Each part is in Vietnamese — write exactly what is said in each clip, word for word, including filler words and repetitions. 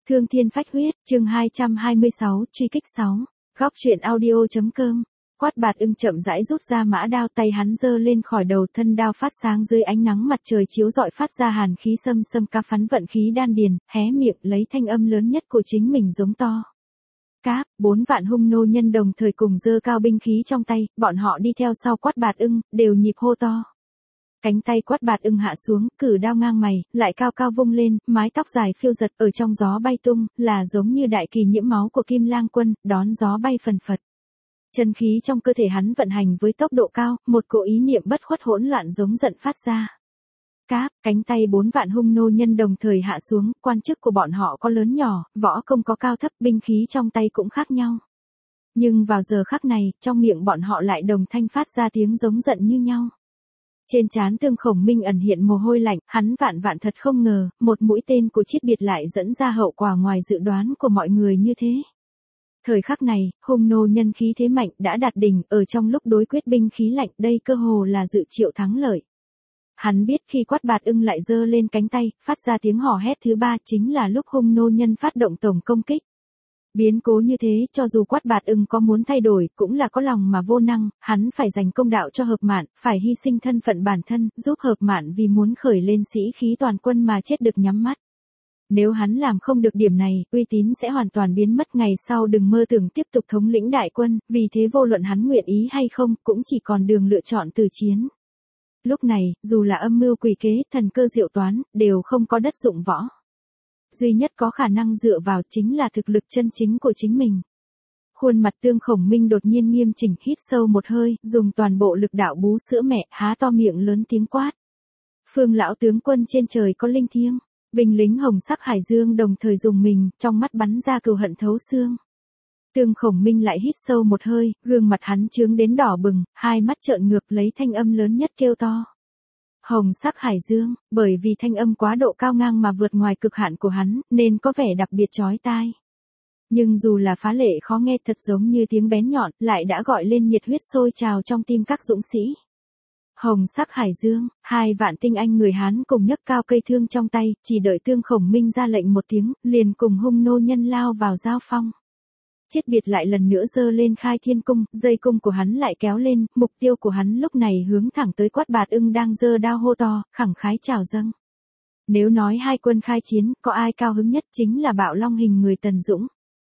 Thương thiên phách huyết, chương hai trăm hai mươi sáu, truy kích sáu. Góc truyện audio.com. Quát Bạt Ưng chậm rãi rút ra mã đao, tay hắn giơ lên khỏi đầu, thân đao phát sáng dưới ánh nắng mặt trời chiếu rọi, phát ra hàn khí xâm xâm, ca phắn vận khí đan điền, hé miệng lấy thanh âm lớn nhất của chính mình giống to. Cáp, bốn vạn hung nô nhân đồng thời cùng giơ cao binh khí trong tay, bọn họ đi theo sau Quát Bạt Ưng, đều nhịp hô to. Cánh tay Quát Bạt Ưng hạ xuống, cử đao ngang mày, lại cao cao vung lên, mái tóc dài phiêu giật ở trong gió bay tung, là giống như đại kỳ nhiễm máu của Kim Lang Quân, đón gió bay phần phật. Chân khí trong cơ thể hắn vận hành với tốc độ cao, một cỗ ý niệm bất khuất hỗn loạn giống giận phát ra. Cáp, cánh tay bốn vạn hung nô nhân đồng thời hạ xuống, quan chức của bọn họ có lớn nhỏ, võ công có cao thấp, binh khí trong tay cũng khác nhau. Nhưng vào giờ khắc này, trong miệng bọn họ lại đồng thanh phát ra tiếng giống giận như nhau. Trên trán Tương Khổng Minh ẩn hiện mồ hôi lạnh, hắn vạn vạn thật không ngờ, một mũi tên của Chiết Biệt lại dẫn ra hậu quả ngoài dự đoán của mọi người như thế. Thời khắc này, hung nô nhân khí thế mạnh đã đạt đỉnh, ở trong lúc đối quyết binh khí lạnh, đây cơ hồ là dự triệu thắng lợi. Hắn biết khi Quát Bạt Ưng lại giơ lên cánh tay, phát ra tiếng hò hét thứ ba, chính là lúc hung nô nhân phát động tổng công kích. Biến cố như thế, cho dù Quát Bạt Ưng có muốn thay đổi, cũng là có lòng mà vô năng, hắn phải dành công đạo cho Hợp Mạn, phải hy sinh thân phận bản thân, giúp Hợp Mạn vì muốn khởi lên sĩ khí toàn quân mà chết được nhắm mắt. Nếu hắn làm không được điểm này, uy tín sẽ hoàn toàn biến mất, ngày sau đừng mơ tưởng tiếp tục thống lĩnh đại quân, vì thế vô luận hắn nguyện ý hay không, cũng chỉ còn đường lựa chọn từ chiến. Lúc này, dù là âm mưu quỷ kế, thần cơ diệu toán, đều không có đất dụng võ. Duy nhất có khả năng dựa vào chính là thực lực chân chính của chính mình. Khuôn mặt Tương Khổng Minh đột nhiên nghiêm chỉnh, hít sâu một hơi, dùng toàn bộ lực đạo bú sữa mẹ, há to miệng lớn tiếng quát. Phương lão tướng quân trên trời có linh thiêng, binh lính hồng sắc Hải Dương đồng thời dùng mình, trong mắt bắn ra cừu hận thấu xương. Tương Khổng Minh lại hít sâu một hơi, gương mặt hắn trướng đến đỏ bừng, hai mắt trợn ngược, lấy thanh âm lớn nhất kêu to. Hồng sắc Hải Dương, bởi vì thanh âm quá độ cao ngang mà vượt ngoài cực hạn của hắn, nên có vẻ đặc biệt chói tai. Nhưng dù là phá lệ khó nghe, thật giống như tiếng bén nhọn, lại đã gọi lên nhiệt huyết sôi trào trong tim các dũng sĩ. Hồng sắc Hải Dương, hai vạn tinh anh người Hán cùng nhấc cao cây thương trong tay, chỉ đợi Tương Khổng Minh ra lệnh một tiếng, liền cùng hung nô nhân lao vào giao phong. Chiết Biệt lại lần nữa giơ lên khai thiên cung, dây cung của hắn lại kéo lên, mục tiêu của hắn lúc này hướng thẳng tới Quát Bạt Ưng đang giơ đao hô to, khẳng khái chào dâng. Nếu nói hai quân khai chiến, có ai cao hứng nhất chính là Bạo Long hình người Tần Dũng.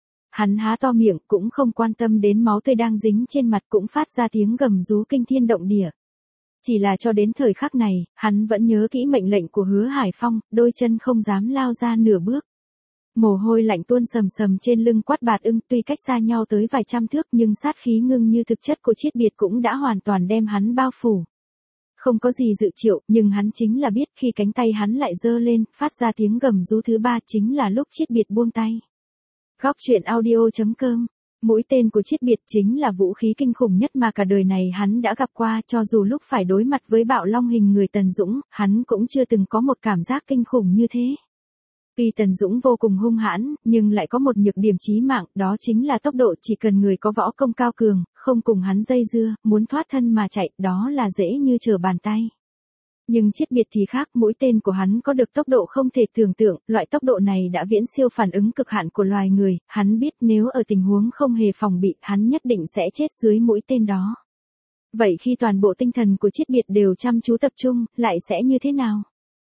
Hắn há to miệng, cũng không quan tâm đến máu tươi đang dính trên mặt, cũng phát ra tiếng gầm rú kinh thiên động địa. Chỉ là cho đến thời khắc này, hắn vẫn nhớ kỹ mệnh lệnh của Hứa Hải Phong, đôi chân không dám lao ra nửa bước. Mồ hôi lạnh tuôn sầm sầm trên lưng Quát Bạt Ưng, tuy cách xa nhau tới vài trăm thước nhưng sát khí ngưng như thực chất của Chiết Biệt cũng đã hoàn toàn đem hắn bao phủ. Không có gì dự triệu, nhưng hắn chính là biết khi cánh tay hắn lại giơ lên, phát ra tiếng gầm rú thứ ba, chính là lúc Chiết Biệt buông tay. Góc truyện audio.com. Mũi tên của Chiết Biệt chính là vũ khí kinh khủng nhất mà cả đời này hắn đã gặp qua, cho dù lúc phải đối mặt với Bạo Long hình người Tần Dũng, hắn cũng chưa từng có một cảm giác kinh khủng như thế. Tuy Tần Dũng vô cùng hung hãn, nhưng lại có một nhược điểm chí mạng, đó chính là tốc độ, chỉ cần người có võ công cao cường, không cùng hắn dây dưa, muốn thoát thân mà chạy, đó là dễ như trở bàn tay. Nhưng Chiết Biệt thì khác, mũi tên của hắn có được tốc độ không thể tưởng tượng, loại tốc độ này đã viễn siêu phản ứng cực hạn của loài người, hắn biết nếu ở tình huống không hề phòng bị, hắn nhất định sẽ chết dưới mũi tên đó. Vậy khi toàn bộ tinh thần của Chiết Biệt đều chăm chú tập trung, lại sẽ như thế nào?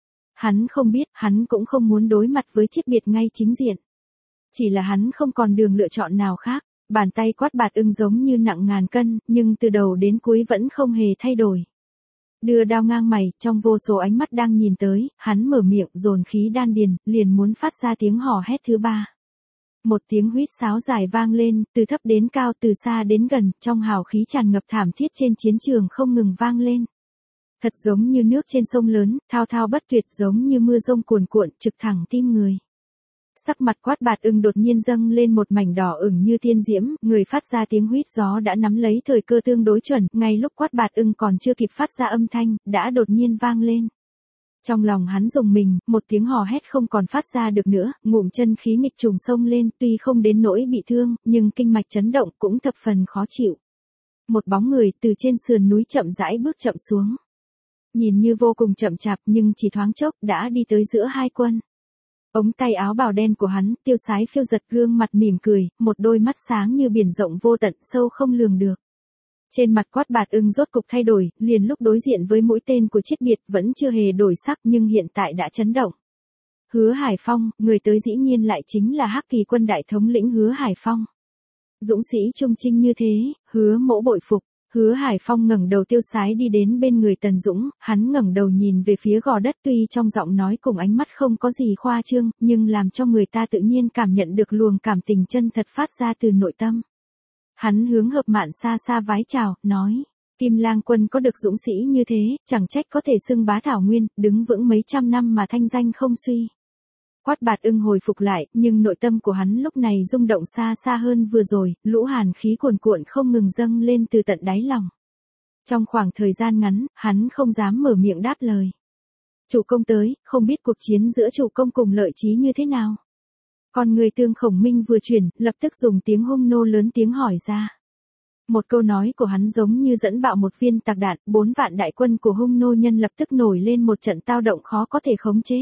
Hắn không biết, hắn cũng không muốn đối mặt với Chiết Biệt ngay chính diện. Chỉ là hắn không còn đường lựa chọn nào khác, bàn tay Quát Bạt Ưng giống như nặng ngàn cân, nhưng từ đầu đến cuối vẫn không hề thay đổi. Đưa đao ngang mày, trong vô số ánh mắt đang nhìn tới, hắn mở miệng dồn khí đan điền, liền muốn phát ra tiếng hò hét thứ ba. Một tiếng huýt sáo dài vang lên, từ thấp đến cao, từ xa đến gần, trong hào khí tràn ngập thảm thiết trên chiến trường không ngừng vang lên. Thật giống như nước trên sông lớn, thao thao bất tuyệt, giống như mưa rông cuồn cuộn, trực thẳng tim người. Sắc mặt Quát Bạt Ưng đột nhiên dâng lên một mảnh đỏ ửng như tiên diễm, người phát ra tiếng huýt gió đã nắm lấy thời cơ tương đối chuẩn, ngay lúc Quát Bạt Ưng còn chưa kịp phát ra âm thanh, đã đột nhiên vang lên. Trong lòng hắn rùng mình, một tiếng hò hét không còn phát ra được nữa, ngụm chân khí nghịch trùng xông lên, tuy không đến nỗi bị thương, nhưng kinh mạch chấn động cũng thập phần khó chịu. Một bóng người từ trên sườn núi chậm rãi bước chậm xuống. Nhìn như vô cùng chậm chạp nhưng chỉ thoáng chốc đã đi tới giữa hai quân. Ống tay áo bào đen của hắn, tiêu sái phiêu giật gương mặt mỉm cười, một đôi mắt sáng như biển rộng vô tận, sâu không lường được. Trên mặt Quát Bạt Ưng rốt cục thay đổi, liền lúc đối diện với mũi tên của Chiết Biệt vẫn chưa hề đổi sắc nhưng hiện tại đã chấn động. Hứa Hải Phong, người tới dĩ nhiên lại chính là Hắc Kỳ quân đại thống lĩnh Hứa Hải Phong. Dũng sĩ trung trinh như thế, Hứa Mỗ bội phục. Hứa Hải Phong ngẩng đầu tiêu sái đi đến bên người Tần Dũng, hắn ngẩng đầu nhìn về phía gò đất tuy trong giọng nói cùng ánh mắt không có gì khoa trương, nhưng làm cho người ta tự nhiên cảm nhận được luồng cảm tình chân thật phát ra từ nội tâm. Hắn hướng Hợp Mạn xa xa vái chào, nói, Kim Lang quân có được dũng sĩ như thế, chẳng trách có thể xưng bá thảo nguyên, đứng vững mấy trăm năm mà thanh danh không suy. Quát Bạt Ưng hồi phục lại, nhưng nội tâm của hắn lúc này rung động xa xa hơn vừa rồi, lũ hàn khí cuồn cuộn không ngừng dâng lên từ tận đáy lòng. Trong khoảng thời gian ngắn, hắn không dám mở miệng đáp lời. Chủ công tới, không biết cuộc chiến giữa chủ công cùng Lợi Chí như thế nào. Còn người Tương Khổng Minh vừa chuyển, lập tức dùng tiếng hung nô lớn tiếng hỏi ra. Một câu nói của hắn giống như dẫn bạo một viên tạc đạn, bốn vạn đại quân của hung nô nhân lập tức nổi lên một trận tao động khó có thể khống chế.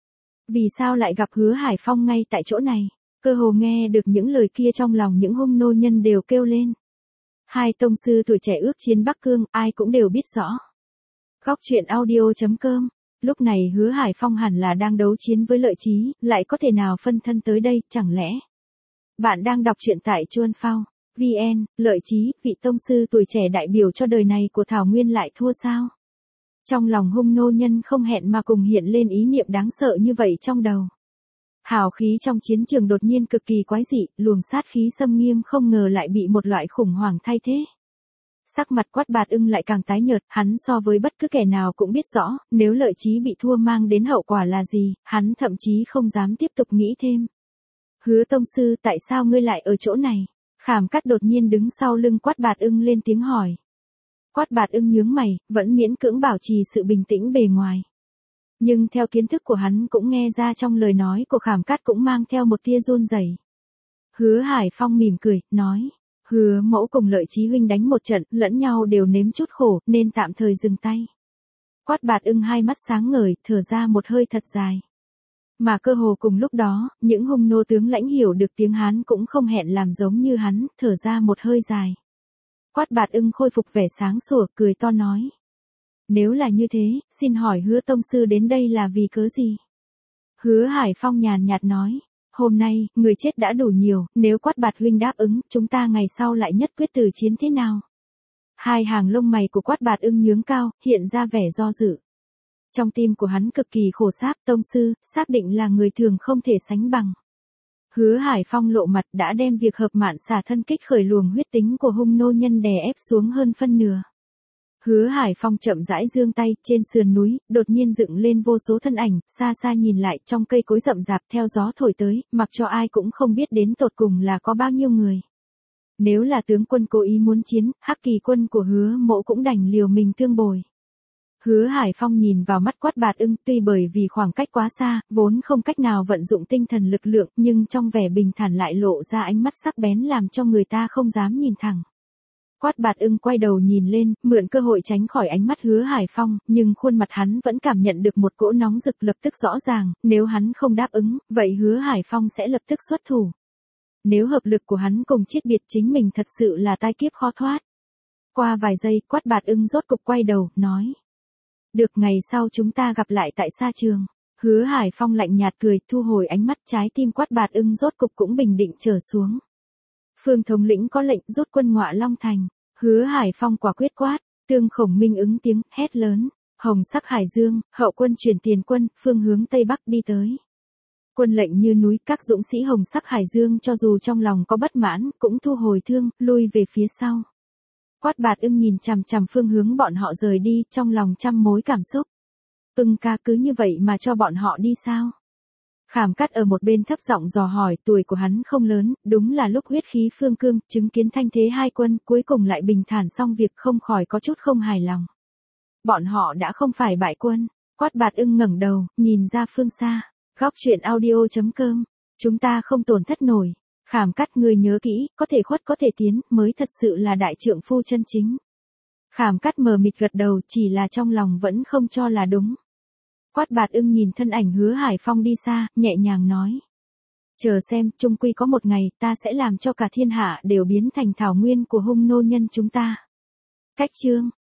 Vì sao lại gặp Hứa Hải Phong ngay tại chỗ này? Cơ hồ nghe được những lời kia trong lòng những hung nô nhân đều kêu lên. Hai tông sư tuổi trẻ ước chiến Bắc Cương, ai cũng đều biết rõ. Góc truyện audio chấm com. Lúc này Hứa Hải Phong hẳn là đang đấu chiến với Lợi Chí, lại có thể nào phân thân tới đây, chẳng lẽ? Bạn đang đọc truyện tại Chuan Phao, vn, Lợi Chí, vị tông sư tuổi trẻ đại biểu cho đời này của Thảo Nguyên lại thua sao? Trong lòng hung nô nhân không hẹn mà cùng hiện lên ý niệm đáng sợ như vậy trong đầu. Hào khí trong chiến trường đột nhiên cực kỳ quái dị, luồng sát khí xâm nghiêm không ngờ lại bị một loại khủng hoảng thay thế. Sắc mặt Quát Bạt Ưng lại càng tái nhợt, hắn so với bất cứ kẻ nào cũng biết rõ, nếu Lợi Chí bị thua mang đến hậu quả là gì, hắn thậm chí không dám tiếp tục nghĩ thêm. Hứa tông sư, tại sao ngươi lại ở chỗ này? Khảm Cắt đột nhiên đứng sau lưng Quát Bạt Ưng lên tiếng hỏi. Quát Bạt Ưng nhướng mày, vẫn miễn cưỡng bảo trì sự bình tĩnh bề ngoài. Nhưng theo kiến thức của hắn cũng nghe ra trong lời nói của Khảm Cắt cũng mang theo một tia run rẩy. Hứa Hải Phong mỉm cười, nói. Hứa mẫu cùng Lợi Chí huynh đánh một trận, lẫn nhau đều nếm chút khổ, nên tạm thời dừng tay. Quát Bạt Ưng hai mắt sáng ngời, thở ra một hơi thật dài. Mà cơ hồ cùng lúc đó, những hung nô tướng lãnh hiểu được tiếng Hán cũng không hẹn làm giống như hắn, thở ra một hơi dài. Quát Bạt Ưng khôi phục vẻ sáng sủa, cười to nói. Nếu là như thế, xin hỏi Hứa tông sư đến đây là vì cớ gì? Hứa Hải Phong nhàn nhạt nói. Hôm nay, người chết đã đủ nhiều, nếu Quát Bạt huynh đáp ứng, chúng ta ngày sau lại nhất quyết tử chiến thế nào? Hai hàng lông mày của Quát Bạt Ưng nhướng cao, hiện ra vẻ do dự. Trong tim của hắn cực kỳ khổ sáp, tông sư, xác định là người thường không thể sánh bằng. Hứa Hải Phong lộ mặt đã đem việc Hợp Mạn xả thân kích khởi luồng huyết tính của hung nô nhân đè ép xuống hơn phân nửa. Hứa Hải Phong chậm rãi giương tay, trên sườn núi, đột nhiên dựng lên vô số thân ảnh, xa xa nhìn lại trong cây cối rậm rạp theo gió thổi tới, mặc cho ai cũng không biết đến tột cùng là có bao nhiêu người. Nếu là tướng quân cố ý muốn chiến, Hắc Kỳ quân của Hứa Mỗ cũng đành liều mình tương bồi. Hứa Hải Phong nhìn vào mắt Quát Bạt Ưng, tuy bởi vì khoảng cách quá xa, vốn không cách nào vận dụng tinh thần lực lượng, nhưng trong vẻ bình thản lại lộ ra ánh mắt sắc bén làm cho người ta không dám nhìn thẳng. Quát Bạt Ưng quay đầu nhìn lên, mượn cơ hội tránh khỏi ánh mắt Hứa Hải Phong, nhưng khuôn mặt hắn vẫn cảm nhận được một cỗ nóng rực lập tức rõ ràng, nếu hắn không đáp ứng, vậy Hứa Hải Phong sẽ lập tức xuất thủ. Nếu hợp lực của hắn cùng Chiết Biệt chính mình thật sự là tai kiếp khó thoát. Qua vài giây, Quát Bạt Ưng rốt cục quay đầu, nói. Được, ngày sau chúng ta gặp lại tại sa trường. Hứa Hải Phong lạnh nhạt cười, thu hồi ánh mắt, trái tim Quát Bạt Ưng rốt cục cũng bình định trở xuống. Phương thống lĩnh có lệnh rút quân Ngọa Long thành. Hứa Hải Phong quả quyết quát, Tương Khổng Minh ứng tiếng, hét lớn. Hồng sắc Hải Dương, hậu quân chuyển tiền quân, phương hướng Tây Bắc đi tới. Quân lệnh như núi, các dũng sĩ Hồng sắc Hải Dương cho dù trong lòng có bất mãn, cũng thu hồi thương, lui về phía sau. Quát Bạt Ưng nhìn chằm chằm phương hướng bọn họ rời đi, trong lòng trăm mối cảm xúc. Ưng ca, cứ như vậy mà cho bọn họ đi sao? Khảm Cắt ở một bên thấp giọng dò hỏi, tuổi của hắn không lớn, đúng là lúc huyết khí phương cương, chứng kiến thanh thế hai quân, cuối cùng lại bình thản xong việc, không khỏi có chút không hài lòng. Bọn họ đã không phải bại quân. Quát Bạt Ưng ngẩng đầu, nhìn ra phương xa. Góc truyện audio chấm com. Chúng ta không tổn thất nổi. Khảm Cắt, người nhớ kỹ, có thể khuất có thể tiến, mới thật sự là đại trượng phu chân chính. Khảm Cắt mờ mịt gật đầu, chỉ là trong lòng vẫn không cho là đúng. Quát Bạt Ưng nhìn thân ảnh Hứa Hải Phong đi xa, nhẹ nhàng nói. Chờ xem, chung quy có một ngày, ta sẽ làm cho cả thiên hạ đều biến thành thảo nguyên của hung nô nhân chúng ta. Cách chương